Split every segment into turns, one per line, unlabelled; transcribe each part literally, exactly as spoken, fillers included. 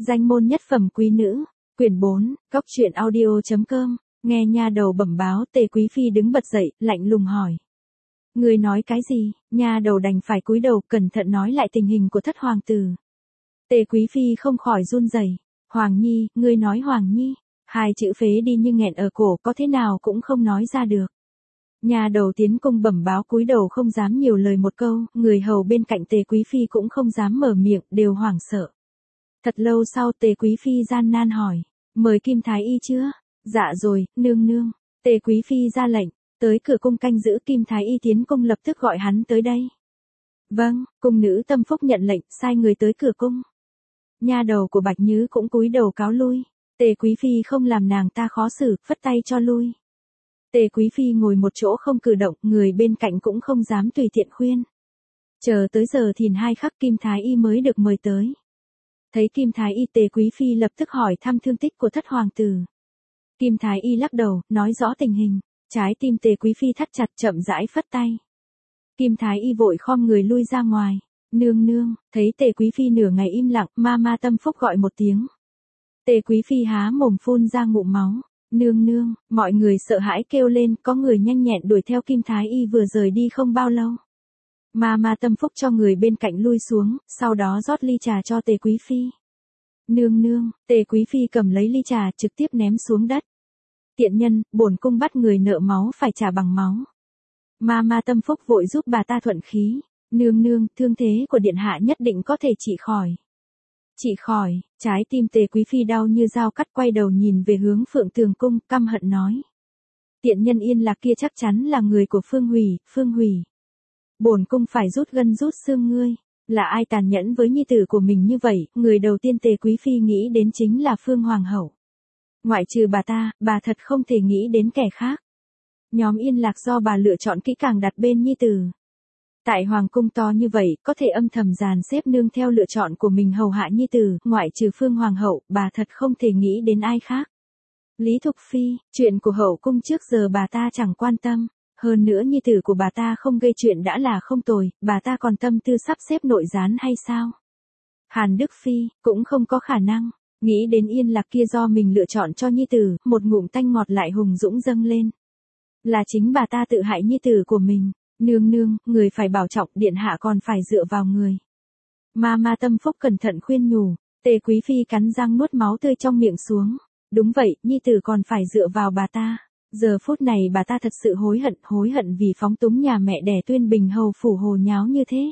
Danh môn nhất phẩm quý nữ, quyển bốn, góc truyện audio.com, nghe nha đầu bẩm báo. Tề Quý Phi đứng bật dậy, lạnh lùng hỏi. Ngươi nói cái gì? Nha đầu đành phải cúi đầu cẩn thận nói lại tình hình của thất hoàng tử. Tề Quý Phi không khỏi run rẩy. Hoàng Nhi, ngươi nói Hoàng Nhi, hai chữ phế đi nhưng nghẹn ở cổ có thế nào cũng không nói ra được. Nha đầu tiến cung bẩm báo cúi đầu không dám nhiều lời một câu, người hầu bên cạnh Tề Quý Phi cũng không dám mở miệng, đều hoảng sợ. Thật lâu sau Tề Quý Phi gian nan hỏi, mời Kim Thái Y chưa? Dạ rồi, nương nương. Tề Quý Phi ra lệnh, tới cửa cung canh giữ. Kim Thái Y tiến cung lập tức gọi hắn tới đây. Vâng, cung nữ tâm phúc nhận lệnh, sai người tới cửa cung. Nha đầu của Bạch Nhứ cũng cúi đầu cáo lui. Tề Quý Phi không làm nàng ta khó xử, phất tay cho lui. Tề Quý Phi ngồi một chỗ không cử động, người bên cạnh cũng không dám tùy tiện khuyên. Chờ tới giờ thìn hai khắc Kim Thái Y mới được mời tới. Thấy Kim Thái Y, Tề Quý Phi lập tức hỏi thăm thương tích của thất hoàng tử. Kim Thái Y lắc đầu, nói rõ tình hình. Trái tim Tề Quý Phi thắt chặt, chậm rãi phất tay. Kim Thái Y vội khom người lui ra ngoài. Nương nương, thấy Tề Quý Phi nửa ngày im lặng, ma ma tâm phúc gọi một tiếng. Tề Quý Phi há mồm phun ra ngụm máu. Nương nương, mọi người sợ hãi kêu lên, có người nhanh nhẹn đuổi theo Kim Thái Y vừa rời đi không bao lâu. Ma ma tâm phúc cho người bên cạnh lui xuống, sau đó rót ly trà cho Tề Quý Phi. Nương nương, Tề Quý Phi cầm lấy ly trà trực tiếp ném xuống đất. Tiện nhân, bổn cung bắt người nợ máu phải trả bằng máu. Ma ma tâm phúc vội giúp bà ta thuận khí. Nương nương, thương thế của điện hạ nhất định có thể trị khỏi. Trị khỏi, trái tim Tề Quý Phi đau như dao cắt, quay đầu nhìn về hướng Phượng Tường cung, căm hận nói. Tiện nhân Yên Lạc kia chắc chắn là người của Phương Hủy, Phương Hủy. Bổn cung phải rút gân rút xương ngươi. Là ai tàn nhẫn với nhi tử của mình như vậy? Người đầu tiên Tề Quý Phi nghĩ đến chính là Phương Hoàng hậu. Ngoại trừ bà ta, bà thật không thể nghĩ đến kẻ khác. Nhóm Yên Lạc do bà lựa chọn kỹ càng đặt bên nhi tử. Tại hoàng cung to như vậy, có thể âm thầm dàn xếp nương theo lựa chọn của mình hầu hạ nhi tử, ngoại trừ Phương Hoàng hậu, bà thật không thể nghĩ đến ai khác. Lý Thục Phi, chuyện của hậu cung trước giờ bà ta chẳng quan tâm. Hơn nữa nhi tử của bà ta không gây chuyện đã là không tồi, bà ta còn tâm tư sắp xếp nội gián hay sao? Hàn Đức Phi, cũng không có khả năng. Nghĩ đến Yên Lạc kia do mình lựa chọn cho nhi tử, một ngụm tanh ngọt lại hùng dũng dâng lên. Là chính bà ta tự hại nhi tử của mình. Nương nương, người phải bảo trọng, điện hạ còn phải dựa vào người. Ma ma tâm phúc cẩn thận khuyên nhủ. Tề Quý Phi cắn răng nuốt máu tươi trong miệng xuống. Đúng vậy, nhi tử còn phải dựa vào bà ta. Giờ phút này bà ta thật sự hối hận, hối hận vì phóng túng nhà mẹ đẻ Tuyên Bình hầu phủ hồ nháo như thế.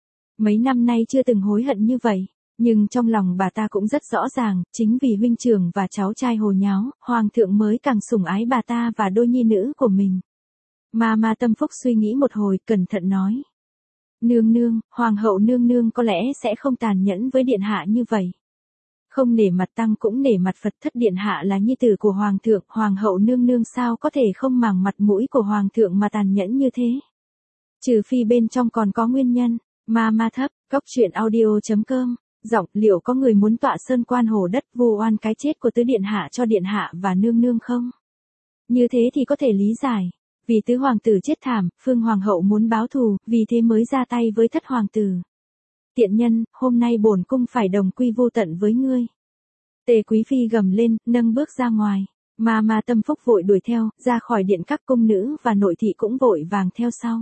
Mấy năm nay chưa từng hối hận như vậy, nhưng trong lòng bà ta cũng rất rõ ràng, chính vì huynh trưởng và cháu trai hồ nháo, hoàng thượng mới càng sủng ái bà ta và đôi nhi nữ của mình. Ma ma tâm phúc suy nghĩ một hồi, cẩn thận nói. Nương nương, hoàng hậu nương nương có lẽ sẽ không tàn nhẫn với điện hạ như vậy. Không nể mặt tăng cũng nể mặt Phật, thất điện hạ là nhi tử của hoàng thượng, hoàng hậu nương nương sao có thể không màng mặt mũi của hoàng thượng mà tàn nhẫn như thế. Trừ phi bên trong còn có nguyên nhân. Ma ma thấp, góc truyện audio.com, giọng, liệu có người muốn tọa sơn quan hồ đất vu oan cái chết của tứ điện hạ cho điện hạ và nương nương không? Như thế thì có thể lý giải. Vì tứ hoàng tử chết thảm, Phương Hoàng hậu muốn báo thù, vì thế mới ra tay với thất hoàng tử. Tiện nhân, hôm nay bổn cung phải đồng quy vô tận với ngươi. Tề Quý Phi gầm lên, nâng bước ra ngoài. Ma ma tâm phúc vội đuổi theo, ra khỏi điện, các cung nữ và nội thị cũng vội vàng theo sau.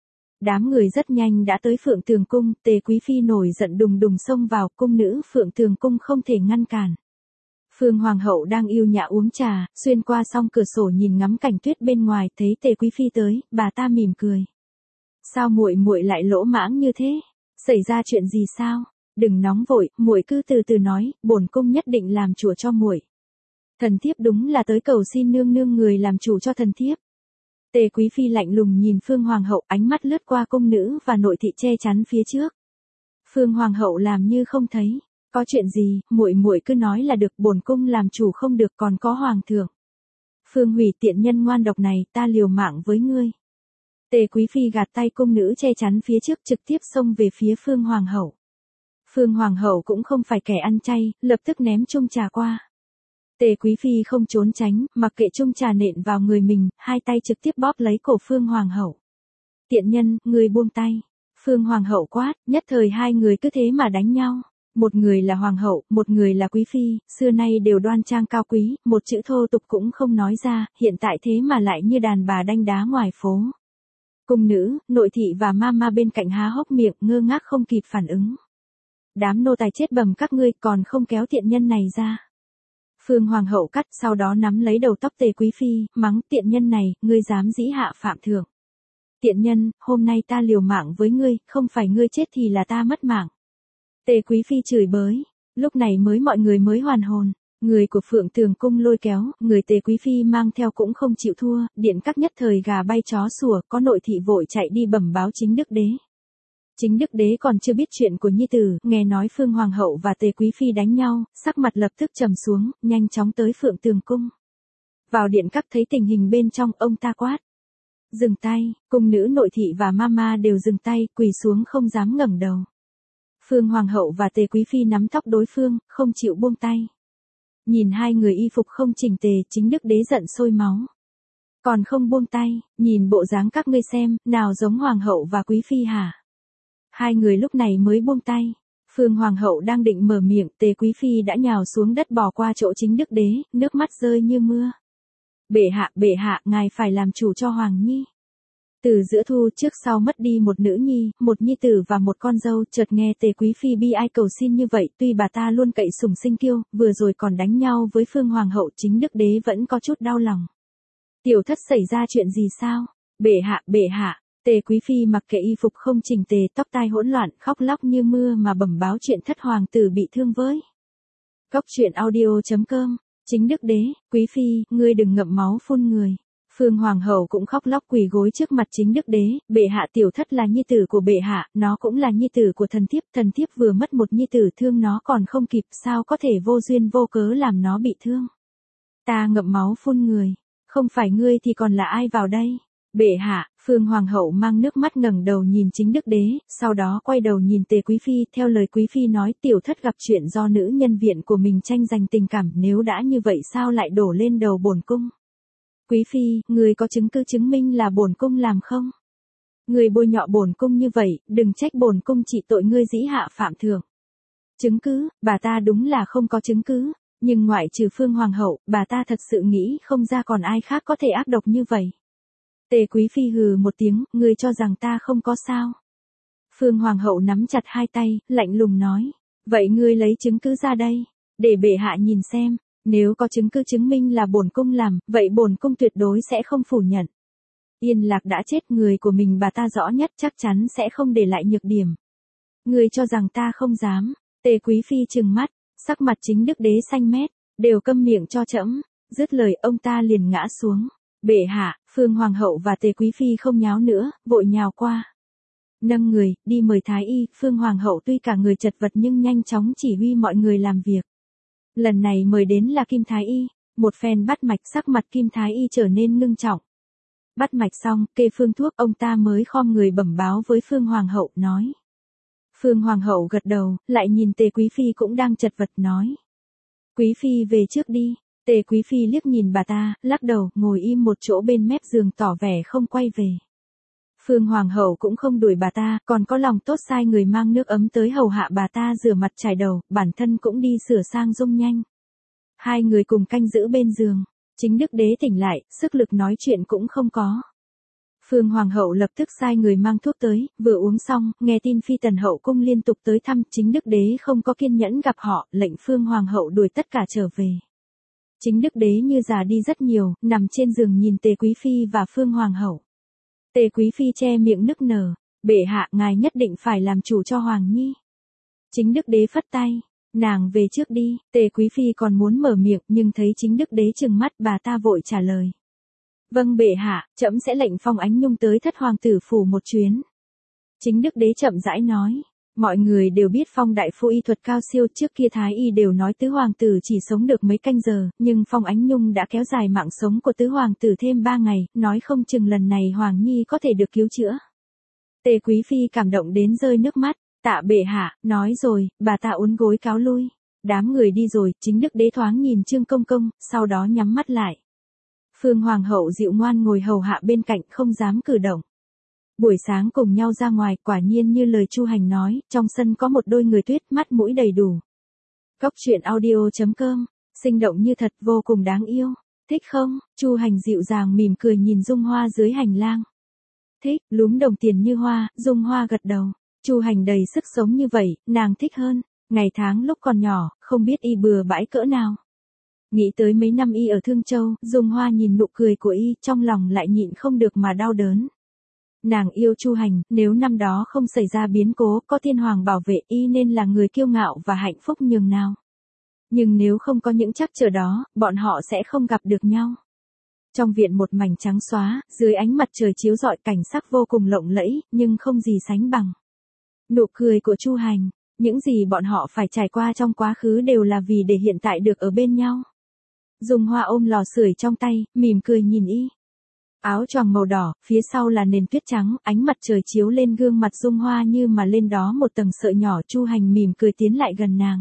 Đám người rất nhanh đã tới Phượng Tường cung, Tề Quý Phi nổi giận đùng đùng xông vào, cung nữ Phượng Tường cung không thể ngăn cản. Phương Hoàng hậu đang yêu nhã uống trà, xuyên qua song cửa sổ nhìn ngắm cảnh tuyết bên ngoài, thấy Tề Quý Phi tới, bà ta mỉm cười. Sao muội muội lại lỗ mãng như thế? Xảy ra chuyện gì sao? Đừng nóng vội, muội cứ từ từ nói, bổn cung nhất định làm chủ cho muội. Thần thiếp đúng là tới cầu xin nương nương người làm chủ cho thần thiếp. Tề Quý Phi lạnh lùng nhìn Phương Hoàng hậu, ánh mắt lướt qua cung nữ và nội thị che chắn phía trước. Phương Hoàng hậu làm như không thấy. Có chuyện gì, muội muội cứ nói là được, bổn cung làm chủ không được, còn có hoàng thượng. Phương Hủy, tiện nhân ngoan độc này, ta liều mạng với ngươi. Tề Quý Phi gạt tay cung nữ che chắn phía trước, trực tiếp xông về phía Phương Hoàng hậu. Phương Hoàng hậu cũng không phải kẻ ăn chay, lập tức ném chung trà qua. Tề Quý Phi không trốn tránh, mặc kệ chung trà nện vào người mình, hai tay trực tiếp bóp lấy cổ Phương Hoàng hậu. Tiện nhân, ngươi buông tay. Phương Hoàng hậu quát, nhất thời hai người cứ thế mà đánh nhau. Một người là hoàng hậu, một người là quý phi, xưa nay đều đoan trang cao quý, một chữ thô tục cũng không nói ra, hiện tại thế mà lại như đàn bà đanh đá ngoài phố. Cung nữ, nội thị và mama bên cạnh há hốc miệng ngơ ngác không kịp phản ứng. Đám nô tài chết bầm các ngươi còn không kéo tiện nhân này ra. Phương hoàng hậu cắt, sau đó nắm lấy đầu tóc Tề quý phi, mắng tiện nhân này, ngươi dám dĩ hạ phạm thượng. Tiện nhân, hôm nay ta liều mạng với ngươi, không phải ngươi chết thì là ta mất mạng. Tề quý phi chửi bới, lúc này mới mọi người mới hoàn hồn. Người của Phượng Tường cung lôi kéo, người Tề quý phi mang theo cũng không chịu thua, điện các nhất thời gà bay chó sủa, có nội thị vội chạy đi bẩm báo chính đức đế. Chính đức đế còn chưa biết chuyện của nhi tử, nghe nói Phương hoàng hậu và Tề quý phi đánh nhau, sắc mặt lập tức trầm xuống, nhanh chóng tới Phượng Tường cung. Vào điện các thấy tình hình bên trong, ông ta quát: dừng tay, cung nữ nội thị và mama đều dừng tay, quỳ xuống không dám ngẩng đầu. Phương hoàng hậu và Tề quý phi nắm tóc đối phương, không chịu buông tay. Nhìn hai người y phục không chỉnh tề, chính đức đế giận sôi máu. Còn không buông tay, nhìn bộ dáng các ngươi xem, nào giống hoàng hậu và quý phi hả? Hai người lúc này mới buông tay. Phương hoàng hậu đang định mở miệng, Tề quý phi đã nhào xuống đất bò qua chỗ chính đức đế, nước mắt rơi như mưa. Bệ hạ, bệ hạ, ngài phải làm chủ cho hoàng nhi. Từ giữa thu trước sau mất đi một nữ nhi, một nhi tử và một con dâu, chợt nghe Tề quý phi bi ai cầu xin như vậy, tuy bà ta luôn cậy sủng sinh kiêu, vừa rồi còn đánh nhau với Phương hoàng hậu, chính đức đế vẫn có chút đau lòng. Tiểu thất xảy ra chuyện gì sao? Bệ hạ, bệ hạ. Tề quý phi mặc kệ y phục không chỉnh tề, tóc tai hỗn loạn, khóc lóc như mưa mà bẩm báo chuyện thất hoàng tử bị thương với. Cốc truyện audio chấm com. Chính đức đế, quý phi, ngươi đừng ngậm máu phun người. Phương hoàng hậu cũng khóc lóc quỳ gối trước mặt chính đức đế, bệ hạ tiểu thất là nhi tử của bệ hạ, nó cũng là nhi tử của thần thiếp, thần thiếp vừa mất một nhi tử thương nó còn không kịp, sao có thể vô duyên vô cớ làm nó bị thương. Ta ngậm máu phun người, không phải ngươi thì còn là ai vào đây? Bệ hạ, Phương hoàng hậu mang nước mắt ngẩng đầu nhìn chính đức đế, sau đó quay đầu nhìn Tề quý phi, theo lời quý phi nói tiểu thất gặp chuyện do nữ nhân viện của mình tranh giành tình cảm, nếu đã như vậy sao lại đổ lên đầu bổn cung? Quý phi, người có chứng cứ chứng minh là bổn cung làm không? Người bôi nhọ bổn cung như vậy, đừng trách bổn cung trị tội ngươi dĩ hạ phạm thượng. Chứng cứ, bà ta đúng là không có chứng cứ, nhưng ngoại trừ Phương hoàng hậu, bà ta thật sự nghĩ không ra còn ai khác có thể ác độc như vậy. Tề quý phi hừ một tiếng, ngươi cho rằng ta không có sao? Phương hoàng hậu nắm chặt hai tay, lạnh lùng nói, vậy ngươi lấy chứng cứ ra đây, để bệ hạ nhìn xem. Nếu có chứng cứ chứng minh là bổn cung làm, vậy bổn cung tuyệt đối sẽ không phủ nhận. Yên Lạc đã chết, người của mình bà ta rõ nhất, chắc chắn sẽ không để lại nhược điểm. Người cho rằng ta không dám? Tề quý phi trừng mắt, sắc mặt chính đức đế xanh mét, đều câm miệng cho trẫm. Dứt lời ông ta liền ngã xuống. Bệ hạ, Phương hoàng hậu và Tề quý phi không nháo nữa, vội nhào qua. Nâng người, đi mời thái y. Phương hoàng hậu tuy cả người chật vật nhưng nhanh chóng chỉ huy mọi người làm việc. Lần này mời đến là Kim Thái Y, một phen bắt mạch, sắc mặt Kim Thái Y trở nên ngưng trọng. Bắt mạch xong, kê phương thuốc, ông ta mới khom người bẩm báo với Phương hoàng hậu, nói. Phương hoàng hậu gật đầu, lại nhìn Tề quý phi cũng đang chật vật, nói. Quý phi về trước đi. Tề quý phi liếc nhìn bà ta, lắc đầu, ngồi im một chỗ bên mép giường tỏ vẻ không quay về. Phương hoàng hậu cũng không đuổi bà ta, còn có lòng tốt sai người mang nước ấm tới hầu hạ bà ta rửa mặt chải đầu, bản thân cũng đi sửa sang dung nhanh. Hai người cùng canh giữ bên giường. Chính đức đế tỉnh lại, sức lực nói chuyện cũng không có. Phương hoàng hậu lập tức sai người mang thuốc tới, vừa uống xong, nghe tin phi tần hậu cung liên tục tới thăm, chính đức đế không có kiên nhẫn gặp họ, lệnh Phương hoàng hậu đuổi tất cả trở về. Chính đức đế như già đi rất nhiều, nằm trên giường nhìn Tề quý phi và Phương hoàng hậu. Tề quý phi che miệng nức nở, bệ hạ, ngài nhất định phải làm chủ cho hoàng nhi. Chính đức đế phất tay, nàng về trước đi. Tề quý phi còn muốn mở miệng nhưng thấy chính đức đế trừng mắt, bà ta vội trả lời. Vâng bệ hạ, trẫm sẽ lệnh Phong Ánh Nhung tới thất hoàng tử phủ một chuyến. Chính đức đế chậm rãi nói. Mọi người đều biết Phong đại phu y thuật cao siêu, trước kia thái y đều nói tứ hoàng tử chỉ sống được mấy canh giờ, nhưng Phong Ánh Nhung đã kéo dài mạng sống của tứ hoàng tử thêm ba ngày, nói không chừng lần này hoàng nhi có thể được cứu chữa. Tề quý phi cảm động đến rơi nước mắt, tạ bệ hạ, nói rồi, bà ta uốn gối cáo lui. Đám người đi rồi, chính đức đế thoáng nhìn Trương Công Công, sau đó nhắm mắt lại. Phương hoàng hậu dịu ngoan ngồi hầu hạ bên cạnh, không dám cử động. Buổi sáng cùng nhau ra ngoài, quả nhiên như lời Chu Hành nói, trong sân có một đôi người tuyết, mắt mũi đầy đủ. Cốc truyện audio chấm com, sinh động như thật, vô cùng đáng yêu. Thích không? Chu Hành dịu dàng mỉm cười nhìn Dung Hoa dưới hành lang. Thích, lúm đồng tiền như hoa, Dung Hoa gật đầu. Chu Hành đầy sức sống như vậy, nàng thích hơn. Ngày tháng lúc còn nhỏ, không biết y bừa bãi cỡ nào. Nghĩ tới mấy năm y ở Thương Châu, Dung Hoa nhìn nụ cười của y, trong lòng lại nhịn không được mà đau đớn. Nàng yêu Chu Hành, nếu năm đó không xảy ra biến cố, có thiên hoàng bảo vệ y nên là người kiêu ngạo và hạnh phúc nhường nào. Nhưng nếu không có những trắc trở đó, bọn họ sẽ không gặp được nhau. Trong viện một mảnh trắng xóa, dưới ánh mặt trời chiếu rọi cảnh sắc vô cùng lộng lẫy, nhưng không gì sánh bằng nụ cười của Chu Hành. Những gì bọn họ phải trải qua trong quá khứ đều là vì để hiện tại được ở bên nhau. Dung Hoa ôm lò sưởi trong tay, mỉm cười nhìn y. Áo choàng màu đỏ, phía sau là nền tuyết trắng, ánh mặt trời chiếu lên gương mặt Dung Hoa như mà lên đó một tầng sợi nhỏ. Chu Hành mỉm cười tiến lại gần nàng.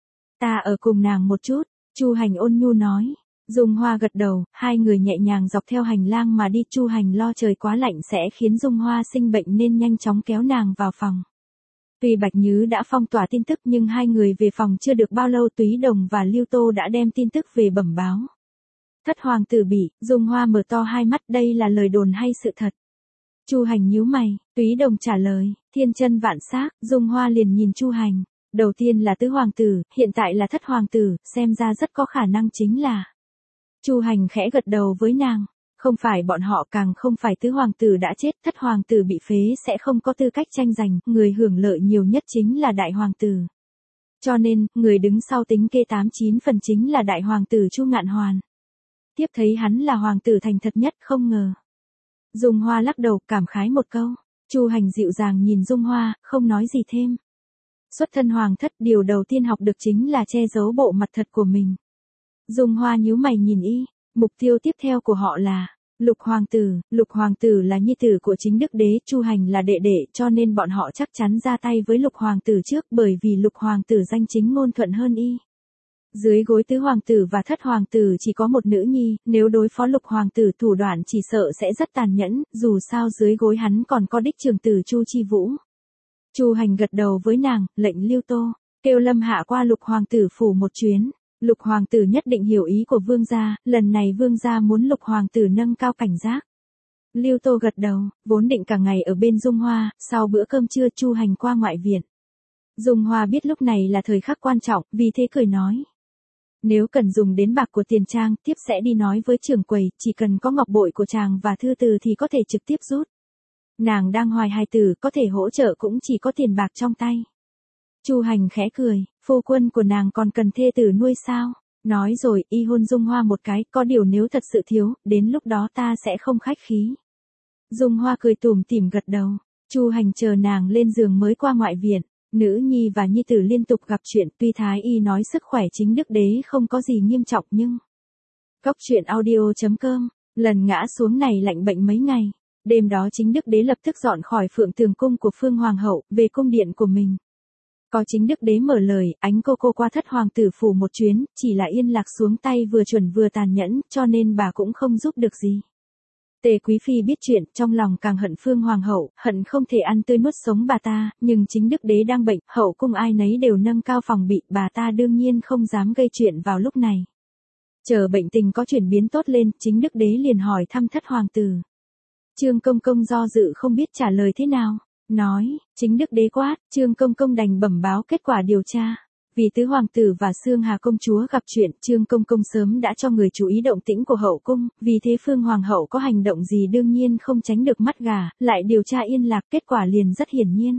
Ta ở cùng nàng một chút, Chu Hành ôn nhu nói. Dung Hoa gật đầu, hai người nhẹ nhàng dọc theo hành lang mà đi. Chu Hành lo trời quá lạnh sẽ khiến Dung Hoa sinh bệnh nên nhanh chóng kéo nàng vào phòng. Tuy Bạch Nhứ đã phong tỏa tin tức nhưng hai người về phòng chưa được bao lâu, Túy Đồng và Lưu Tô đã đem tin tức về bẩm báo. Thất hoàng tử bị, Dung Hoa mở to hai mắt, đây là lời đồn hay sự thật? Chu Hành nhíu mày, Túy Đồng trả lời, thiên chân vạn xác. Dung Hoa liền nhìn Chu Hành. Đầu tiên là tứ hoàng tử, hiện tại là thất hoàng tử, xem ra rất có khả năng chính là. Chu Hành khẽ gật đầu với nàng. Không phải bọn họ, càng không phải tứ hoàng tử đã chết, thất hoàng tử bị phế sẽ không có tư cách tranh giành, người hưởng lợi nhiều nhất chính là đại hoàng tử. Cho nên, người đứng sau tính kê tám chín phần chính là đại hoàng tử Chu Ngạn Hoàn. Tiếp thấy hắn là hoàng tử thành thật nhất, không ngờ. Dung Hoa lắc đầu, cảm khái một câu. Chu Hành dịu dàng nhìn Dung Hoa, không nói gì thêm. Xuất thân hoàng thất, điều đầu tiên học được chính là che giấu bộ mặt thật của mình. Dung Hoa nhíu mày nhìn y. Mục tiêu tiếp theo của họ là Lục hoàng tử. Lục hoàng tử là nhi tử của chính đức đế, Chu Hành là đệ đệ, cho nên bọn họ chắc chắn ra tay với Lục hoàng tử trước, bởi vì Lục hoàng tử danh chính ngôn thuận hơn y. Dưới gối tứ hoàng tử và thất hoàng tử chỉ có một nữ nhi, nếu đối phó Lục hoàng tử thủ đoạn chỉ sợ sẽ rất tàn nhẫn, dù sao dưới gối hắn còn có đích trường tử Chu Chi Vũ. Chu Hành gật đầu với nàng, lệnh Lưu Tô kêu Lâm Hạ qua Lục hoàng tử phủ một chuyến. Lục hoàng tử nhất định hiểu ý của vương gia, lần này vương gia muốn Lục hoàng tử nâng cao cảnh giác. Lưu Tô gật đầu, vốn định cả ngày ở bên Dung Hoa, sau bữa cơm trưa Chu Hành qua ngoại viện. Dung Hoa biết lúc này là thời khắc quan trọng, vì thế cười nói. Nếu cần dùng đến bạc của tiền trang, tiếp sẽ đi nói với trưởng quầy, chỉ cần có ngọc bội của chàng và thư từ thì có thể trực tiếp rút. Nàng đang hoài hài tử, có thể hỗ trợ cũng chỉ có tiền bạc trong tay. Chu Hành khẽ cười, phu quân của nàng còn cần thê tử nuôi sao? Nói rồi, y hôn Dung Hoa một cái, có điều nếu thật sự thiếu, đến lúc đó ta sẽ không khách khí. Dung Hoa cười tủm tỉm gật đầu. Chu Hành chờ nàng lên giường mới qua ngoại viện. Nữ nhi và nhi tử liên tục gặp chuyện, tuy thái y nói sức khỏe chính đức đế không có gì nghiêm trọng nhưng. Cốc truyện audio chấm com, lần ngã xuống này lạnh bệnh mấy ngày. Đêm đó chính đức đế lập tức dọn khỏi Phượng Tường cung của Phương Hoàng hậu, về cung điện của mình. Có chính đức đế mở lời, ánh cô cô qua thất hoàng tử phủ một chuyến, chỉ là yên lạc xuống tay vừa chuẩn vừa tàn nhẫn, cho nên bà cũng không giúp được gì. Tề Quý Phi biết chuyện, trong lòng càng hận Phương Hoàng hậu, hận không thể ăn tươi nuốt sống bà ta, nhưng chính đức đế đang bệnh, hậu cung ai nấy đều nâng cao phòng bị, bà ta đương nhiên không dám gây chuyện vào lúc này. Chờ bệnh tình có chuyển biến tốt lên, chính đức đế liền hỏi thăm thất hoàng tử. Trương Công Công do dự không biết trả lời thế nào. Nói, chính đức đế quát, Trương Công Công đành bẩm báo kết quả điều tra. Vì tứ hoàng tử và Xương Hà công chúa gặp chuyện, Trương Công Công sớm đã cho người chú ý động tĩnh của hậu cung, vì thế Phương Hoàng hậu có hành động gì đương nhiên không tránh được mắt gà, lại điều tra yên lạc, kết quả liền rất hiển nhiên.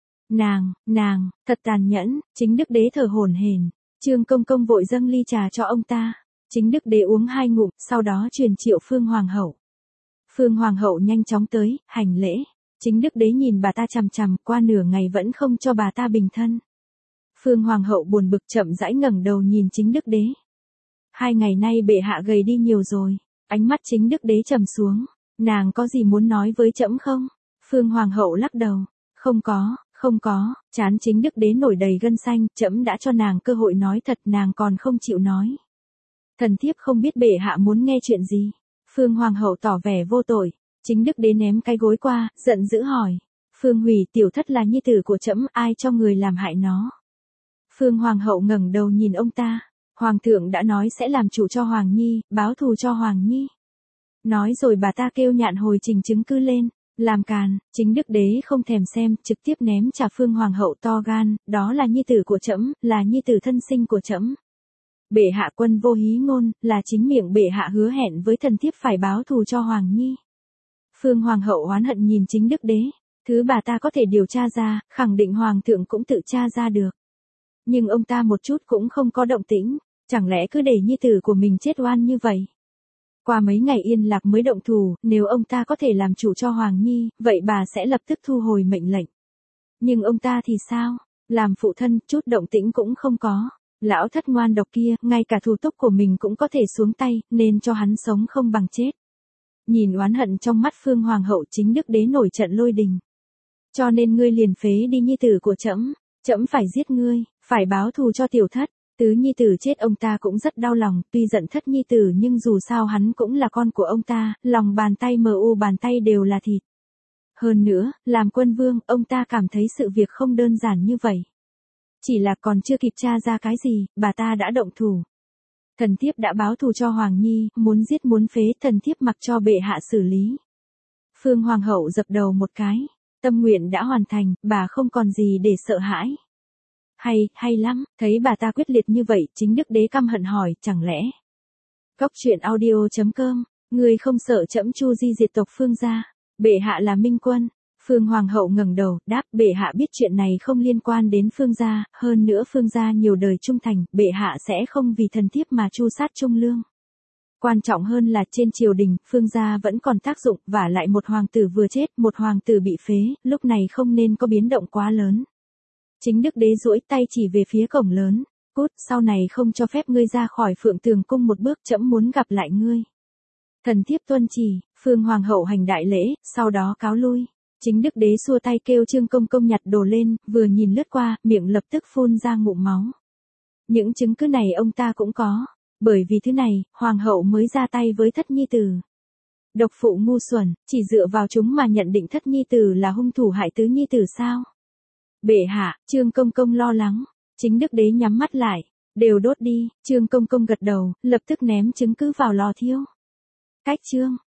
Nàng, nàng, thật tàn nhẫn, chính đức đế thở hổn hển. Trương Công Công vội dâng ly trà cho ông ta. Chính đức đế uống hai ngụm, sau đó truyền triệu Phương Hoàng hậu. Phương Hoàng hậu nhanh chóng tới, hành lễ. Chính đức đế nhìn bà ta chằm chằm, qua nửa ngày vẫn không cho bà ta bình thân. Phương Hoàng hậu buồn bực chậm rãi ngẩng đầu nhìn chính đức đế. Hai ngày nay bệ hạ gầy đi nhiều rồi. Ánh mắt chính đức đế trầm xuống. Nàng có gì muốn nói với trẫm không? Phương Hoàng hậu lắc đầu. Không có, không có. Trán chính đức đế nổi đầy gân xanh, trẫm đã cho nàng cơ hội nói thật, nàng còn không chịu nói. Thần thiếp không biết bệ hạ muốn nghe chuyện gì. Phương Hoàng hậu tỏ vẻ vô tội. Chính đức đế ném cái gối qua, giận dữ hỏi. Phương Hủy, tiểu thất là nhi tử của trẫm, ai cho người làm hại nó? Phương Hoàng hậu ngẩng đầu nhìn ông ta. Hoàng thượng đã nói sẽ làm chủ cho Hoàng Nhi, báo thù cho Hoàng Nhi. Nói rồi bà ta kêu nhạn hồi trình chứng cứ lên. Làm càn, chính đức đế không thèm xem, trực tiếp ném trả Phương Hoàng hậu to gan, đó là nhi tử của trẫm, là nhi tử thân sinh của trẫm. Bệ hạ quân vô hí ngôn, là chính miệng bệ hạ hứa hẹn với thần thiếp phải báo thù cho Hoàng Nhi. Phương Hoàng hậu oán hận nhìn chính đức đế, thứ bà ta có thể điều tra ra, khẳng định Hoàng thượng cũng tự tra ra được. Nhưng ông ta một chút cũng không có động tĩnh, chẳng lẽ cứ để nhi tử của mình chết oan như vậy? Qua mấy ngày yên lạc mới động thủ, nếu ông ta có thể làm chủ cho Hoàng Nhi, vậy bà sẽ lập tức thu hồi mệnh lệnh. Nhưng ông ta thì sao? Làm phụ thân, chút động tĩnh cũng không có. Lão thất ngoan độc kia, ngay cả thủ túc của mình cũng có thể xuống tay, nên cho hắn sống không bằng chết. Nhìn oán hận trong mắt Phương Hoàng hậu, chính đức đế nổi trận lôi đình. Cho nên ngươi liền phế đi nhi tử của trẫm, trẫm phải giết ngươi, phải báo thù cho tiểu thất. Tứ nhi tử chết ông ta cũng rất đau lòng, tuy giận thất nhi tử nhưng dù sao hắn cũng là con của ông ta, lòng bàn tay mờ u bàn tay đều là thịt. Hơn nữa, làm quân vương, ông ta cảm thấy sự việc không đơn giản như vậy. Chỉ là còn chưa kịp tra ra cái gì, bà ta đã động thủ. Thần thiếp đã báo thù cho Hoàng Nhi, muốn giết muốn phế, thần thiếp mặc cho bệ hạ xử lý. Phương Hoàng hậu dập đầu một cái, tâm nguyện đã hoàn thành, bà không còn gì để sợ hãi. Hay, hay lắm, thấy bà ta quyết liệt như vậy, chính đức đế căm hận hỏi, chẳng lẽ. Cóc truyện audio chấm com, người không sợ trẫm chu di diệt tộc Phương gia, bệ hạ là minh quân. Phương Hoàng hậu ngẩng đầu, đáp, bệ hạ biết chuyện này không liên quan đến Phương gia, hơn nữa Phương gia nhiều đời trung thành, bệ hạ sẽ không vì thần thiếp mà tru sát Trung Lương. Quan trọng hơn là trên triều đình, Phương gia vẫn còn tác dụng, và lại một hoàng tử vừa chết, một hoàng tử bị phế, lúc này không nên có biến động quá lớn. Chính đức đế duỗi tay chỉ về phía cổng lớn, cút, sau này không cho phép ngươi ra khỏi Phượng Tường cung một bước, trẫm muốn gặp lại ngươi. Thần thiếp tuân chỉ, Phương Hoàng hậu hành đại lễ, sau đó cáo lui. Chính đức đế xua tay kêu Trương Công Công nhặt đồ lên, vừa nhìn lướt qua, miệng lập tức phun ra ngụm máu. Những chứng cứ này ông ta cũng có, bởi vì thứ này, Hoàng hậu mới ra tay với thất nhi tử. Độc phụ ngu xuẩn, chỉ dựa vào chúng mà nhận định thất nhi tử là hung thủ hại tứ nhi tử sao? Bệ hạ, Trương Công Công lo lắng, chính đức đế nhắm mắt lại, đều đốt đi, Trương Công Công gật đầu, lập tức ném chứng cứ vào lò thiêu. Cách chương.